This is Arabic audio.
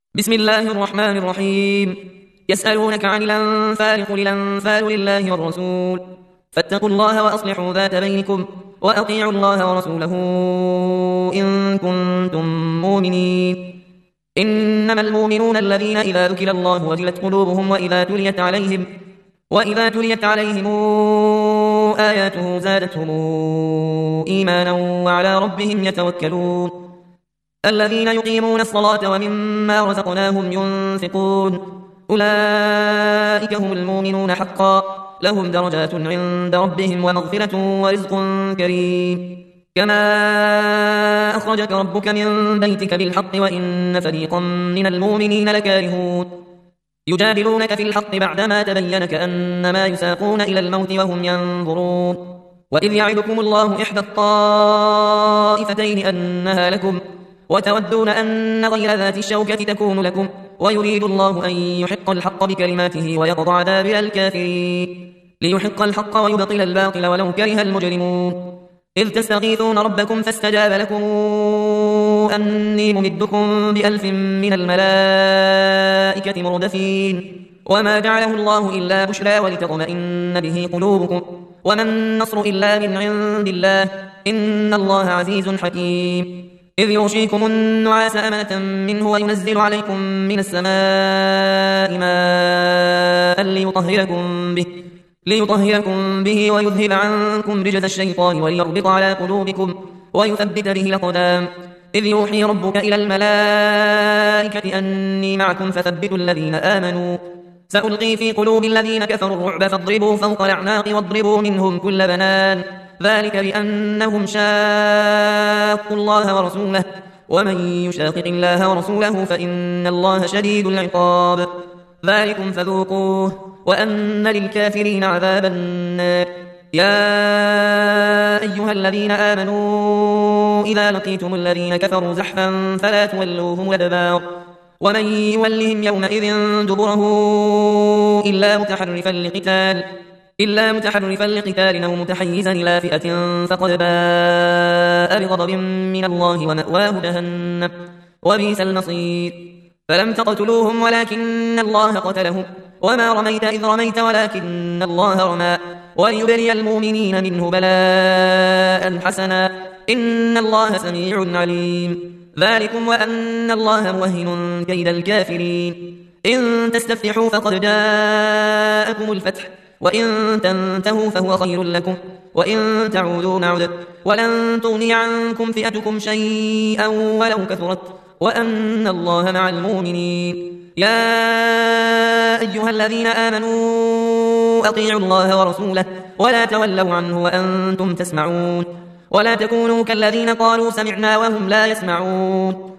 بسم الله الرحمن الرحيم. يسألونك عن الأنفال، قل الأنفال لله والرسول، فاتقوا الله وأصلحوا ذات بينكم، وأطيعوا الله ورسوله إن كنتم مؤمنين. إنما المؤمنون الذين إذا ذكر الله وجلت قلوبهم وإذا تليت عليهم آياته زادتهم إيمانا وعلى ربهم يتوكلون. الذين يقيمون الصلاة ومما رزقناهم ينفقون، أولئك هم المؤمنون حقا، لهم درجات عند ربهم ومغفرة ورزق كريم. كما أخرجك ربك من بيتك بالحق وإن فريقا من المؤمنين لكارهون. يجادلونك في الحق بعدما تبين كأنما يساقون إلى الموت وهم ينظرون. وإذ يعدكم الله إحدى الطائفتين أنها لكم، وتودون أن غير ذات الشوكة تكون لكم، ويريد الله أن يحق الحق بكلماته ويقطع دابر الكافرين، ليحق الحق ويبطل الباطل ولو كره المجرمون. إذ تستغيثون ربكم فاستجاب لكم أني ممدكم ب1000 من الملائكة مردفين. وما جعله الله إلا بشرى ولتطمئن به قلوبكم، وما النصر إلا من عند الله، إن الله عزيز حكيم. إذ يغشيكم النعاس أمنة منه وينزل عليكم من السماء ماء ليطهركم به ويذهب عنكم رجز الشيطان وليربط على قلوبكم ويثبت به الأقدام. إذ يوحي ربك إلى الملائكة أني معكم فثبتوا الذين آمنوا، سألقي في قلوب الذين كفروا الرعب فاضربوا فوق الأعناق واضربوا منهم كل بنان، ذلك بأنهم شاقوا الله ورسوله، ومن يشاقق الله ورسوله فإن الله شديد العقاب. ذلكم فذوقوه وأن للكافرين عذاب النار. يا أيها الذين آمنوا إذا لقيتم الذين كفروا زحفا فلا تولوهم الأدبار، ومن يولهم يومئذ دبره إلا متحرفا لقتال أو متحيزا إلى فئة فقد باء بغضب من الله ومأواه جهنم وبئس المصير. فلم تقتلوهم ولكن الله قتلهم، وما رميت إذ رميت ولكن الله رمى، وليبلي المؤمنين منه بلاء حسنا، إن الله سميع عليم. ذلكم وأن الله موهن كيد الكافرين. إن تستفتحوا فقد جاءكم الفتح، وإن تنتهوا فهو خير لكم، وإن تعودوا نعد، ولن تغني عنكم فئتكم شيئا ولو كثرت، وأن الله مع المؤمنين. يا أيها الذين آمنوا أطيعوا الله ورسوله ولا تولوا عنه وأنتم تسمعون، ولا تكونوا كالذين قالوا سمعنا وهم لا يسمعون.